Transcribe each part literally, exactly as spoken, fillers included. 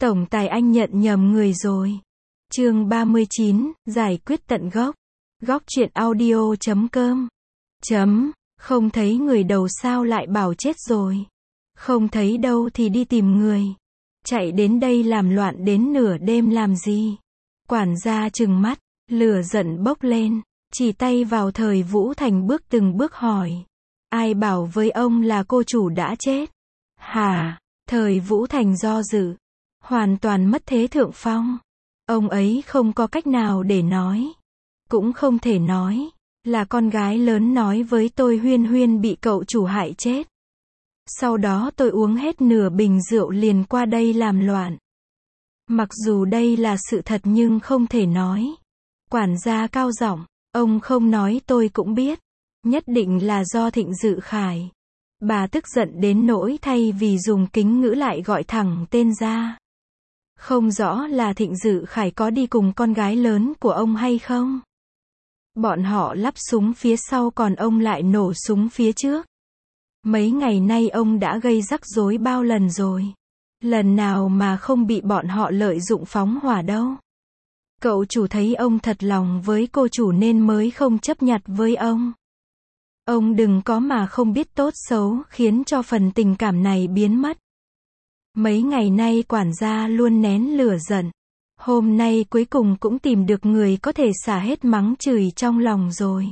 Tổng tài anh nhận nhầm người rồi. Chương ba mươi chín, giải quyết tận gốc. Góc truyện audio chấm com. Chấm, không thấy người đầu sao lại bảo chết rồi. Không thấy đâu thì đi tìm người. Chạy đến đây làm loạn đến nửa đêm làm gì? Quản gia trừng mắt, lửa giận bốc lên, chỉ tay vào Thời Vũ Thành bước từng bước hỏi. Ai bảo với ông là cô chủ đã chết? Hả? Thời Vũ Thành do dự, hoàn toàn mất thế thượng phong. Ông ấy không có cách nào để nói. Cũng không thể nói là con gái lớn nói với tôi Huyên Huyên bị cậu chủ hại chết. Sau đó tôi uống hết nửa bình rượu liền qua đây làm loạn. Mặc dù đây là sự thật nhưng không thể nói. Quản gia cao giọng, ông không nói tôi cũng biết. Nhất định là do Thịnh Dự Khải. Bà tức giận đến nỗi thay vì dùng kính ngữ lại gọi thẳng tên ra. Không rõ là Thịnh Dự Khải có đi cùng con gái lớn của ông hay không. Bọn họ lắp súng phía sau còn ông lại nổ súng phía trước. Mấy ngày nay ông đã gây rắc rối bao lần rồi. Lần nào mà không bị bọn họ lợi dụng phóng hỏa đâu. Cậu chủ thấy ông thật lòng với cô chủ nên mới không chấp nhặt với ông. Ông đừng có mà không biết tốt xấu khiến cho phần tình cảm này biến mất. Mấy ngày nay quản gia luôn nén lửa giận. Hôm nay cuối cùng cũng tìm được người có thể xả hết mắng chửi trong lòng rồi.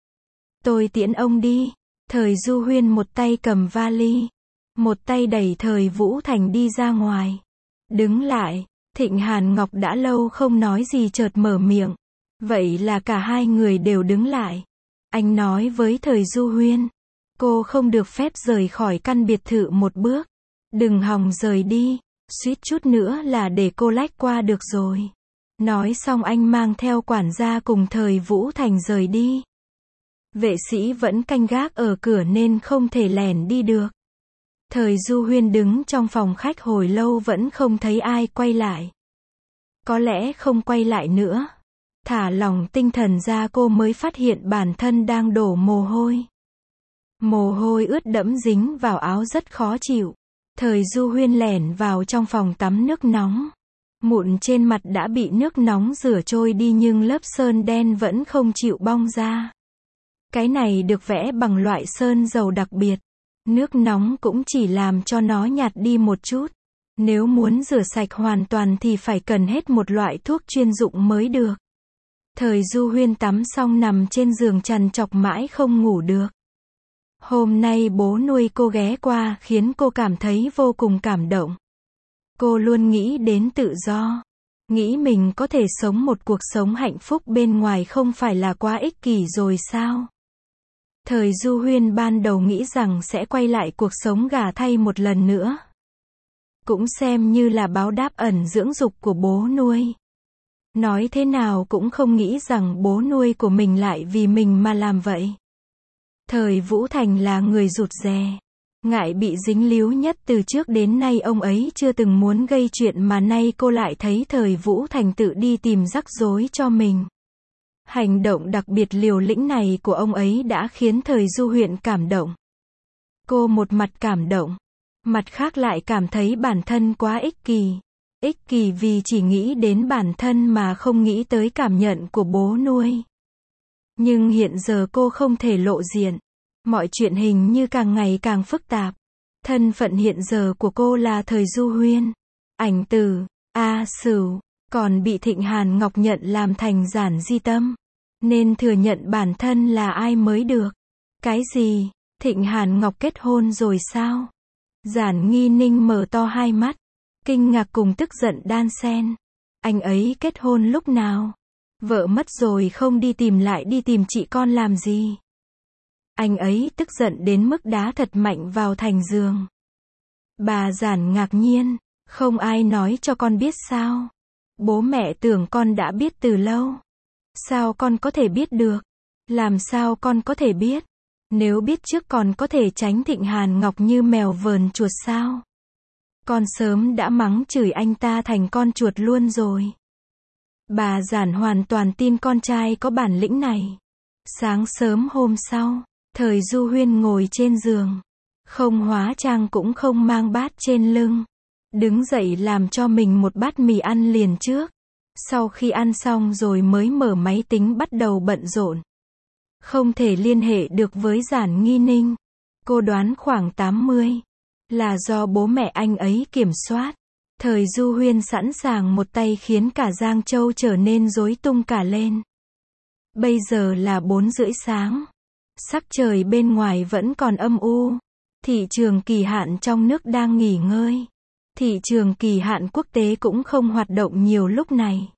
Tôi tiễn ông đi. Thời Du Huyên một tay cầm vali, một tay đẩy Thời Vũ Thành đi ra ngoài. Đứng lại, Thịnh Hàn Ngọc đã lâu không nói gì chợt mở miệng. Vậy là cả hai người đều đứng lại. Anh nói với Thời Du Huyên, cô không được phép rời khỏi căn biệt thự một bước. Đừng hòng rời đi, suýt chút nữa là để cô lách qua được rồi. Nói xong anh mang theo quản gia cùng Thời Vũ Thành rời đi. Vệ sĩ vẫn canh gác ở cửa nên không thể lẻn đi được. Thời Du Huyên đứng trong phòng khách hồi lâu vẫn không thấy ai quay lại. Có lẽ không quay lại nữa. Thả lỏng tinh thần ra cô mới phát hiện bản thân đang đổ mồ hôi. Mồ hôi ướt đẫm dính vào áo rất khó chịu. Thời Du Huyên lẻn vào trong phòng tắm nước nóng. Mụn trên mặt đã bị nước nóng rửa trôi đi nhưng lớp sơn đen vẫn không chịu bong ra. Cái này được vẽ bằng loại sơn dầu đặc biệt. Nước nóng cũng chỉ làm cho nó nhạt đi một chút. Nếu muốn rửa sạch hoàn toàn thì phải cần hết một loại thuốc chuyên dụng mới được. Thời Du Huyên tắm xong nằm trên giường trằn trọc mãi không ngủ được. Hôm nay bố nuôi cô ghé qua khiến cô cảm thấy vô cùng cảm động. Cô luôn nghĩ đến tự do. Nghĩ mình có thể sống một cuộc sống hạnh phúc bên ngoài không phải là quá ích kỷ rồi sao? Thời Du Huyên ban đầu nghĩ rằng sẽ quay lại cuộc sống gả thay một lần nữa. Cũng xem như là báo đáp ẩn dưỡng dục của bố nuôi. Nói thế nào cũng không nghĩ rằng bố nuôi của mình lại vì mình mà làm vậy. Thời Vũ Thành là người rụt rè. Ngại bị dính líu nhất từ trước đến nay ông ấy chưa từng muốn gây chuyện mà nay cô lại thấy Thời Vũ Thành tự đi tìm rắc rối cho mình. Hành động đặc biệt liều lĩnh này của ông ấy đã khiến Thời Du Huyên cảm động. Cô một mặt cảm động, mặt khác lại cảm thấy bản thân quá ích kỳ. Ích kỳ vì chỉ nghĩ đến bản thân mà không nghĩ tới cảm nhận của bố nuôi. Nhưng hiện giờ cô không thể lộ diện. Mọi chuyện hình như càng ngày càng phức tạp. Thân phận hiện giờ của cô là Thời Du Huyên. Ảnh Tử, A Sửu, còn bị Thịnh Hàn Ngọc nhận làm thành Giản Di Tâm. Nên thừa nhận bản thân là ai mới được. Cái gì? Thịnh Hàn Ngọc kết hôn rồi sao? Giản Nghi Ninh mở to hai mắt. Kinh ngạc cùng tức giận đan xen. Anh ấy kết hôn lúc nào? Vợ mất rồi không đi tìm lại đi tìm chị con làm gì? Anh ấy tức giận đến mức đá thật mạnh vào thành giường. Bà Giản ngạc nhiên. Không ai nói cho con biết sao? Bố mẹ tưởng con đã biết từ lâu. Sao con có thể biết được? Làm sao con có thể biết? Nếu biết trước còn có thể tránh Thịnh Hàn Ngọc như mèo vờn chuột sao? Con sớm đã mắng chửi anh ta thành con chuột luôn rồi. Bà Giản hoàn toàn tin con trai có bản lĩnh này. Sáng sớm hôm sau, Thời Du Huyên ngồi trên giường. Không hóa trang cũng không mang bát trên lưng. đứng dậy làm cho mình một bát mì ăn liền trước. Sau khi ăn xong rồi mới mở máy tính bắt đầu bận rộn. Không thể liên hệ được với Giản Nghi Ninh. Cô đoán khoảng tám mươi. Là do bố mẹ anh ấy kiểm soát. Thời Du Huyên sẵn sàng một tay khiến cả Giang Châu trở nên rối tung cả lên. Bây giờ là bốn rưỡi sáng. Sắc trời bên ngoài vẫn còn âm u. Thị trường kỳ hạn trong nước đang nghỉ ngơi. Thị trường kỳ hạn quốc tế cũng không hoạt động nhiều lúc này.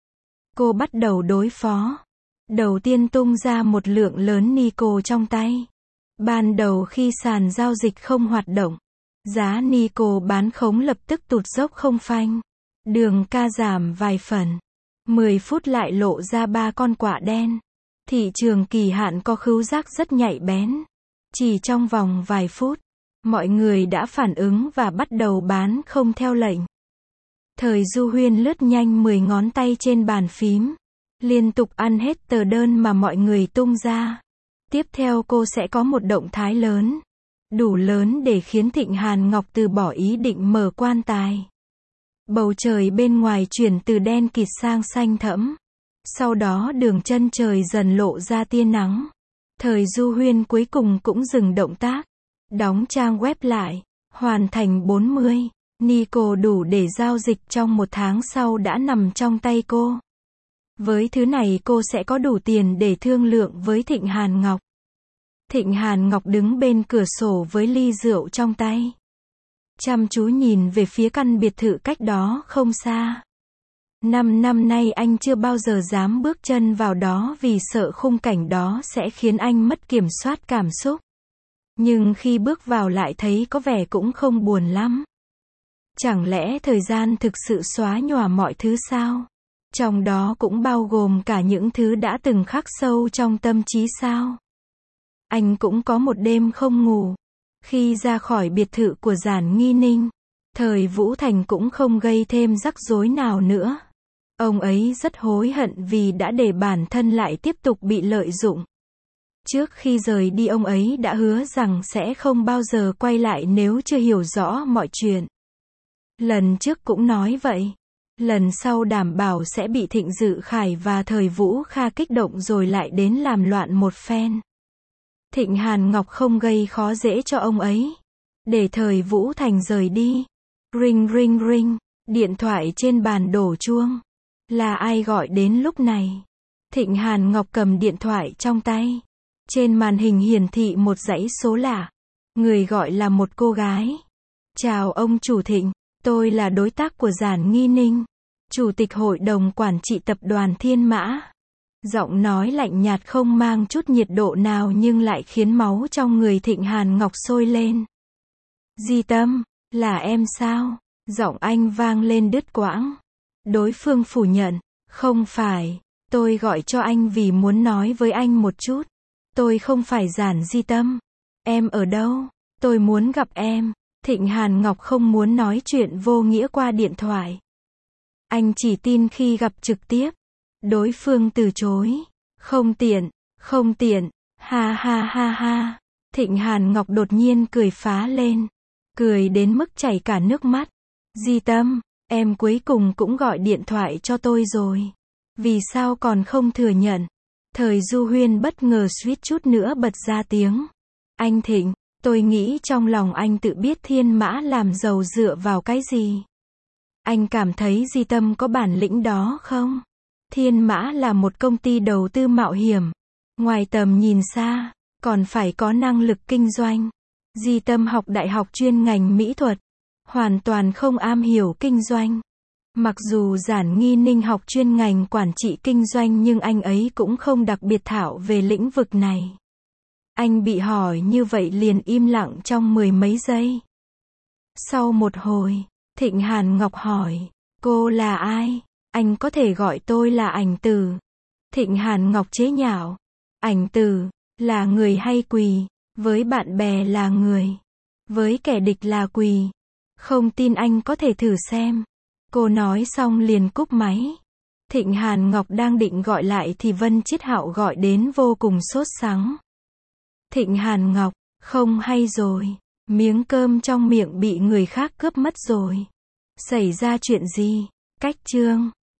Cô bắt đầu đối phó. Đầu tiên tung ra một lượng lớn Nico trong tay. Ban đầu khi sàn giao dịch không hoạt động, giá Nico bán khống lập tức tụt dốc không phanh. Đường ca giảm vài phần. mười phút lại lộ ra ba con quạ đen. Thị trường kỳ hạn có khứu giác rất nhạy bén. Chỉ trong vòng vài phút, mọi người đã phản ứng và bắt đầu bán không theo lệnh. Thời Du Huyên lướt nhanh mười ngón tay trên bàn phím. Liên tục ăn hết tờ đơn mà mọi người tung ra. Tiếp theo cô sẽ có một động thái lớn. Đủ lớn để khiến Thịnh Hàn Ngọc từ bỏ ý định mở quan tài. Bầu trời bên ngoài chuyển từ đen kịt sang xanh thẫm. Sau đó đường chân trời dần lộ ra tia nắng. Thời Du Huyên cuối cùng cũng dừng động tác. Đóng trang web lại. Hoàn thành bốn mươi. Nico đủ để giao dịch trong một tháng sau đã nằm trong tay cô. Với thứ này cô sẽ có đủ tiền để thương lượng với Thịnh Hàn Ngọc. Thịnh Hàn Ngọc đứng bên cửa sổ với ly rượu trong tay. Chăm chú nhìn về phía căn biệt thự cách đó không xa. Năm năm nay anh chưa bao giờ dám bước chân vào đó vì sợ khung cảnh đó sẽ khiến anh mất kiểm soát cảm xúc. Nhưng khi bước vào lại thấy có vẻ cũng không buồn lắm. Chẳng lẽ thời gian thực sự xóa nhòa mọi thứ sao? Trong đó cũng bao gồm cả những thứ đã từng khắc sâu trong tâm trí sao? Anh cũng có một đêm không ngủ. Khi ra khỏi biệt thự của Giản Nghi Ninh, Thời Vũ Thành cũng không gây thêm rắc rối nào nữa. Ông ấy rất hối hận vì đã để bản thân lại tiếp tục bị lợi dụng. Trước khi rời đi ông ấy đã hứa rằng sẽ không bao giờ quay lại nếu chưa hiểu rõ mọi chuyện. Lần trước cũng nói vậy. Lần sau đảm bảo sẽ bị Thịnh Dự Khải và Thời Vũ Kha kích động rồi lại đến làm loạn một phen. Thịnh Hàn Ngọc không gây khó dễ cho ông ấy. Để Thời Vũ Thành rời đi. Ring ring ring. Điện thoại trên bàn đổ chuông. Là ai gọi đến lúc này? Thịnh Hàn Ngọc cầm điện thoại trong tay. Trên màn hình hiển thị một dãy số lạ. Người gọi là một cô gái. Chào ông chủ Thịnh. Tôi là đối tác của Giản Nghi Ninh, Chủ tịch Hội đồng Quản trị Tập đoàn Thiên Mã. Giọng nói lạnh nhạt không mang chút nhiệt độ nào nhưng lại khiến máu trong người Thịnh Hàn Ngọc sôi lên. Di Tâm, là em sao? Giọng anh vang lên đứt quãng. Đối phương phủ nhận. Không phải, tôi gọi cho anh vì muốn nói với anh một chút. Tôi không phải Giản Di Tâm. Em ở đâu? Tôi muốn gặp em. Thịnh Hàn Ngọc không muốn nói chuyện vô nghĩa qua điện thoại. Anh chỉ tin khi gặp trực tiếp. Đối phương từ chối. Không tiện, không tiện, ha ha ha ha. Thịnh Hàn Ngọc đột nhiên cười phá lên. Cười đến mức chảy cả nước mắt. Di Tâm, em cuối cùng cũng gọi điện thoại cho tôi rồi. Vì sao còn không thừa nhận? Thời Du Huyên bất ngờ suýt chút nữa bật ra tiếng. Anh Thịnh, tôi nghĩ trong lòng anh tự biết Thiên Mã làm giàu dựa vào cái gì. Anh cảm thấy Di Tâm có bản lĩnh đó không? Thiên Mã là một công ty đầu tư mạo hiểm. Ngoài tầm nhìn xa, còn phải có năng lực kinh doanh. Di Tâm học đại học chuyên ngành mỹ thuật. Hoàn toàn không am hiểu kinh doanh. Mặc dù Giản Nghi Ninh học chuyên ngành quản trị kinh doanh nhưng anh ấy cũng không đặc biệt thạo về lĩnh vực này. Anh bị hỏi như vậy liền im lặng trong mười mấy giây. Sau một hồi, Thịnh Hàn Ngọc hỏi, cô là ai? Anh có thể gọi tôi là Ảnh Tử. Thịnh Hàn Ngọc chế nhạo. Ảnh Tử, là người hay quỳ? Với bạn bè là người. Với kẻ địch là quỳ. Không tin anh có thể thử xem. Cô nói xong liền cúp máy. Thịnh Hàn Ngọc đang định gọi lại thì Vân Chiết Hạo gọi đến vô cùng sốt sắng. Thịnh Hàn Ngọc, không hay rồi. Miếng cơm trong miệng bị người khác cướp mất rồi. Xảy ra chuyện gì? Cách chương